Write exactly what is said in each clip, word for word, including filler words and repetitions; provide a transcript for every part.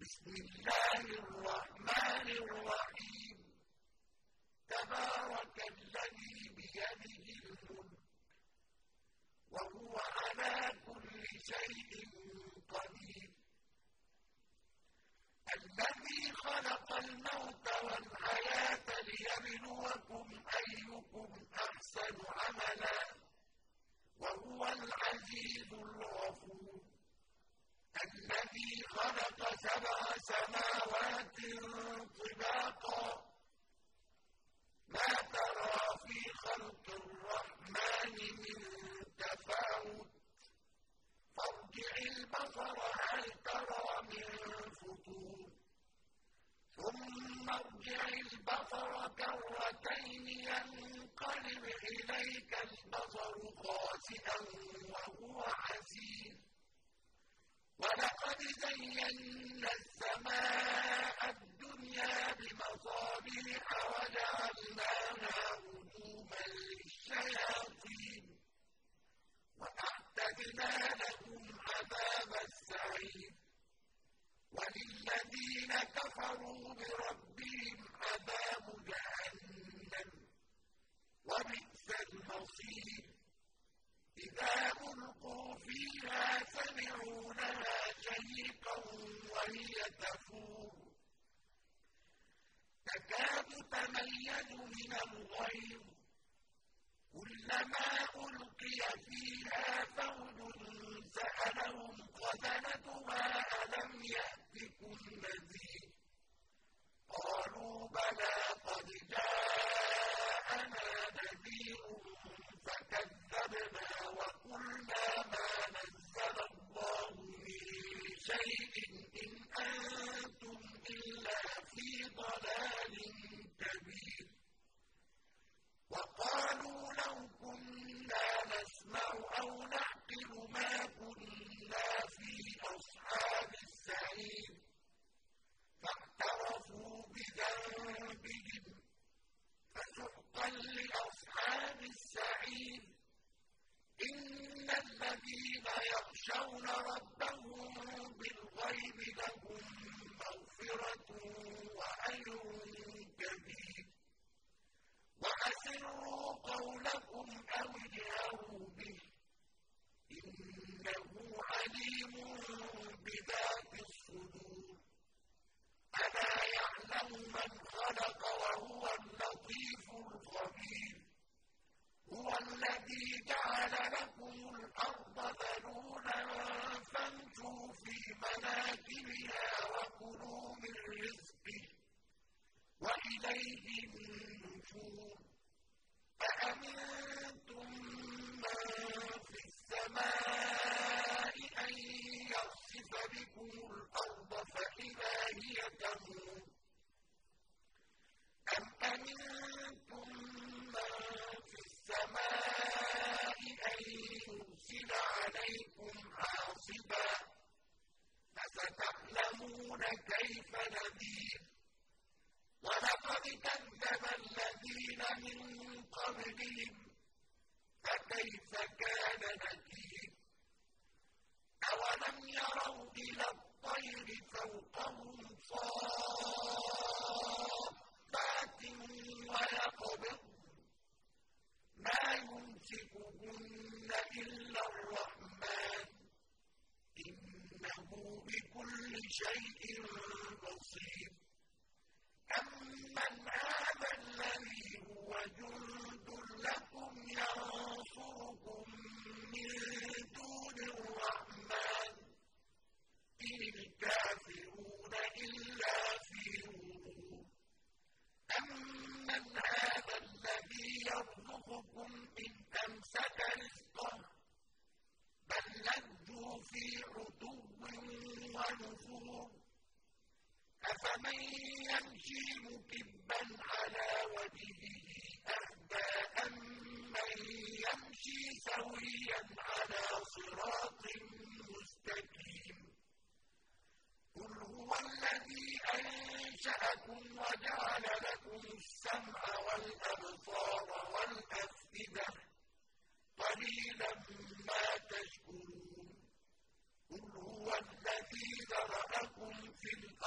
بسم الله الرحمن الرحيم تبارك الذي بيده الملك وهو على كل شيء قدير الذي خلق الموت والحياة ليبلوكم أيكم أحسن عملا وهو العزيز الغفور الذي خلق سبع سماوات طباقا ما ترى في خلق الرحمن من تفاوت فارجع البصر هل ترى من فطور ثم ارجع البصر كرتين ينقلب إليك البصر خاسئا وهو حسير ولقد زينا السماء الدنيا بمصابيح وجعلناها رجوما للشياطين وأعتدنا لهم عذاب السعير وللذين كفروا بربهم عذاب جهنم وبئس المصير إذا ألقوا فيها سمعوا لها شهيقا وهي تفور تكاد تميز من الغيظ كلما ألقي فيها فوج سألهم خزنتها ألم يأتكم نذير قالوا بلى قد جاءنا نذير فكذبنا وقلنا ما نزل الله من شيء إن أنتم إلا في ضلال كبير وقالوا لو كنا نسمع أو نعقل ما كنا في أصحاب السعير فاعترفوا بذنبهم فسحقا لأصحاب السعير إن الذين يخشون ربهم بالغيب لهم مغفرة وأجر كبير وأسروا قولكم أو اجهروا به إنه عليم بذات الصدور ألا يعلم من خلق وهو اللطيف الخبير هو الذي جعل لكم الأرض ذلولا فامشوا في مناكبها وكلوا من رزقه وإليه النشور أأمنتم من في السماء أن يخسف بكم الأرض فإذا هي تمور أم أمنتم من في السماء أن يرسل عليكم حاصبا فستعلمون كيف نذير ولقد كذب الذين من قبلهم فكيف كان نكير أولم يروا إلى الطير فوقهم صافات ويقبض ما يمسكهن إلا الرحمن إنه بكل شيء بصير أمن هذا الذي هو جند لكم ينصركم من دون الرحمن إن الكافرون إلا في غرور أمن هذا الذي يرزقكم إن أمسك رزقه بل لجوا في عتو ونفور أفمن يمشي مكبا على وجهه أهدى أمن يمشي سويا على صراط مستقيم قل هو الذي أنشأكم وجعل لكم السمع والأبصار والأفئدة قليلا ما تشكرون قل هو الذي ذرأكم في الأرض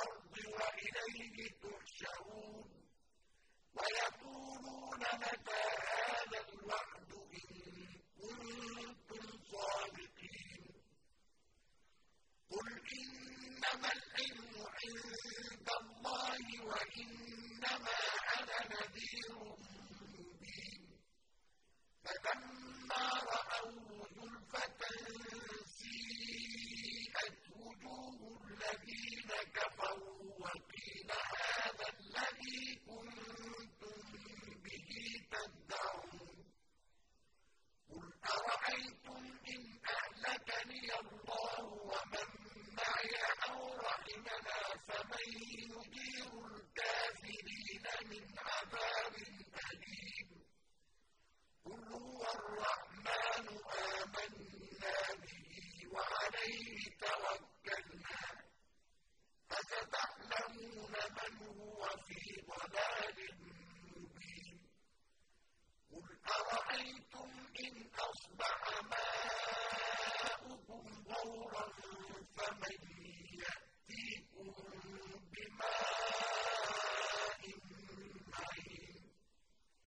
تَقُولُونَ مَتَىٰ هَٰذَا الْوَعْدُ إِن كُنتُمْ صَادِقِينَ قُلْ إِنَّمَا الْعِلْمُ عِندَ اللَّهِ وَإِنَّمَا أَنَا نَذِيرٌ مُّبِينٌ فَلَمَّا رَأَوْهُ زُلْفَةً سِيئَتْ وُجُوهُ الَّذِينَ كَفَرُوا وَقِيلَ هَٰذَا الَّذِي كُنتُم بِهِ تَدَّعُونَ قُلْ أَرَأَيْتُمْ إِنْ أَهْلَكَنِيَ اللَّهُ وَمَن مَّعِيَ أَوْ رَحِمَنَا فَمَن يُجِيرُ الْكَافِرِينَ مِنْ عَذَابٍ أَلِيمٍ قُلْ هُوَ الرَّحْمَٰنُ آمَنَّا بِهِ وَعَلَيْهِ تَوَكَّلْنَا فَسَتَعْلَمُونَ مَنْ هُوَ فِي ضَلَالٍ